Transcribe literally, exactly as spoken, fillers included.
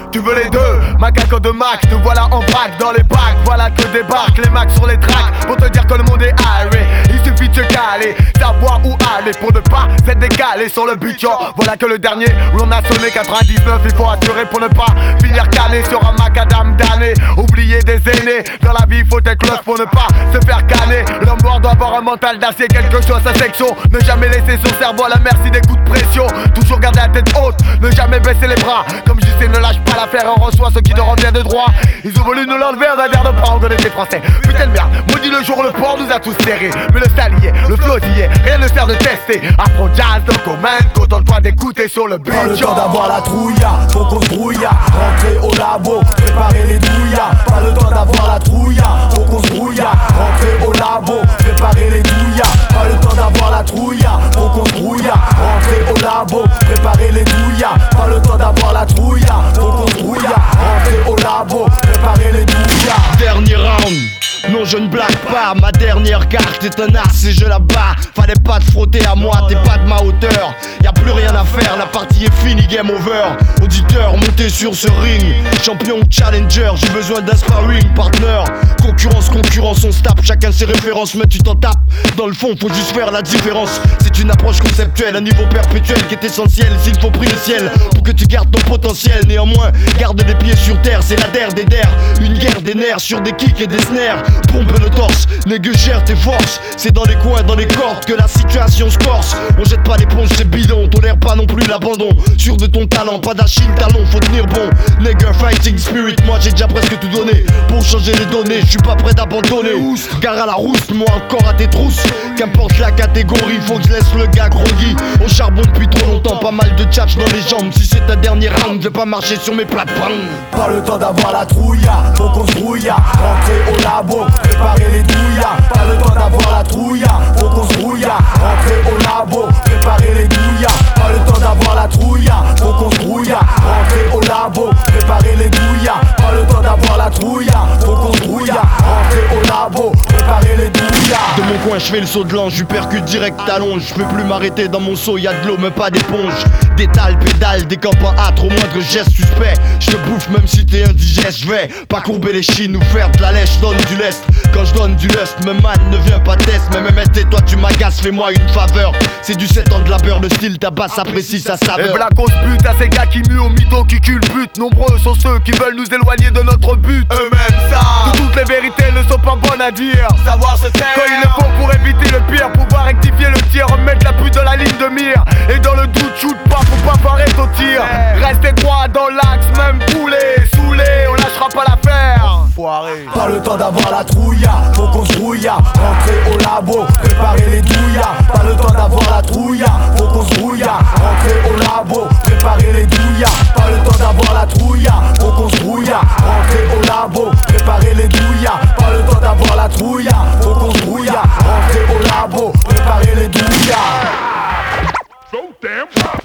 tu veux les deux, macaque de Mac, te voilà en braque dans les bacs. Voilà que débarquent les Macs sur les tracks pour te dire que le monde est aéré. Il suffit de se caler, savoir où aller pour ne pas s'être décalé sur le but. Yo, voilà que le dernier où on a sonné quatre-vingt-dix-neuf. Il faut assurer pour ne pas finir cané sur un macadam damné. Oublier des aînés, dans la vie faut être cloche pour ne pas se faire canner. L'homme noir doit avoir un mental d'acier, quelque chose à sa section. Ne jamais laisser son cerveau à la merci des coups de pression. Toujours garder la tête haute, ne jamais baisser les bras. Comme je sais, ne lâche pas l'affaire, on reçoit ce qui te revient de droit. Ils ont voulu nous l'enlever, on a l'air de pas, on connaît les Français. Putain de merde, maudit le jour où le port nous a tous serrés. Mais le salier, le flottiller, rien ne sert de tester. Afro jazz, donc au main, contente-toi d'écouter sur le beat. Pas le temps d'avoir la trouilla, faut qu'on se brouilla. Rentrer au labo, préparer les douillas. Pas le temps d'avoir la trouilla, faut qu'on se brouilla. Rentrer au labo, préparer les douillas. Pas le temps d'avoir la trouilla, faut qu'on se brouilla. Rentrer au labo, préparer les douillas. Pas le temps d'avoir la trouilla, faut qu'on se brouilla. Rentrer au labo, préparer les douillas. Dernier round. Non je ne blague pas, ma dernière carte est un as et je la bats. Fallait pas te frotter à moi, t'es pas de ma hauteur. Y'a plus rien à faire, la partie est finie, game over. Auditeur, montez sur ce ring. Champion ou challenger, j'ai besoin d'un sparring partner. Concurrence, concurrence, on se tape, chacun ses références. Mais tu t'en tapes, dans le fond faut juste faire la différence. C'est une approche conceptuelle, un niveau perpétuel qui est essentiel. S'il faut prier le ciel pour que tu gardes ton potentiel. Néanmoins, garde les pieds sur terre, c'est la der des der. Une guerre des nerfs sur des kicks et des snares. Pompe le torse, négue gère tes forces. C'est dans les coins, dans les cordes que la situation se corse. On jette pas l'éponge, c'est bidon, on tolère pas non plus l'abandon. Sûr de ton talent, pas d'Achille talon, faut tenir bon. Nigger fighting spirit, moi j'ai déjà presque tout donné. Pour changer les données, je suis pas prêt d'abandonner. Gare à la rousse, moi encore à tes trousses. Qu'importe la catégorie, faut que je laisse le gars groggy. On charbonne depuis trop longtemps, pas mal de tchatch dans les jambes. Si c'est ta dernière round, je vais pas marcher sur mes plates-bandes. Pas le temps d'avoir la trouilla, faut qu'on se brouilla. Rentrer au labo, préparer les douillas. Pas le temps d'avoir la trouilla, faut qu'on se brouilla. Rentrer au labo, préparer les douillas. Pas le temps d'avoir la trouilla, faut qu'on se brouilla. Rentrer au labo, préparer les douillas. Pas le temps d'avoir la trouilla, faut qu'on se brouilla. Rentrer au labo, préparer les douillas. De mon coin je fais le saut de l'ange, je percute direct talon. Je peux plus m'arrêter dans mon seau, y'a de l'eau mais pas d'éponge. Détale, pédale, décampe en hâte, au moindre geste suspect. Je te bouffe même si t'es indigeste, je vais pas courber les chines ou faire de la lèche, donne du lest. Quand je donne du lust, me man ne vient pas test. Mais même tais-toi, tu m'agaces, fais-moi une faveur. C'est du sept ans de labeur, le style tabasse apprécie sa saveur. Et black on se bute à ces gars qui muent au mytho qui culbutent. Nombreux sont ceux qui veulent nous éloigner de notre but. Eux-mêmes savent que toutes les vérités ne sont pas bonnes à dire. Savoir se taire quand il le faut pour éviter le pire. Pouvoir rectifier le tir, remettre la pute dans la ligne de mire. Et dans le doute, shoot pas, faut pas foirer ton tir. Restez droit dans l'axe, même boulé, saoulé, on lâchera pas l'affaire. Foiré. Pas le temps d'avoir la trouilla, faut qu'on se brouilla. Rentrer au labo, préparer les douillas. Pas le temps d'avoir la trouilla, faut qu'on se brouilla. Rentrer au labo, préparer les douillas. Pas le temps d'avoir la trouilla, faut qu'on se brouilla. Rentrer au labo, préparer les douillas. Pas le temps d'avoir la trouilla, faut qu'on se brouilla. Rentrer au labo, préparer les douillas. So damn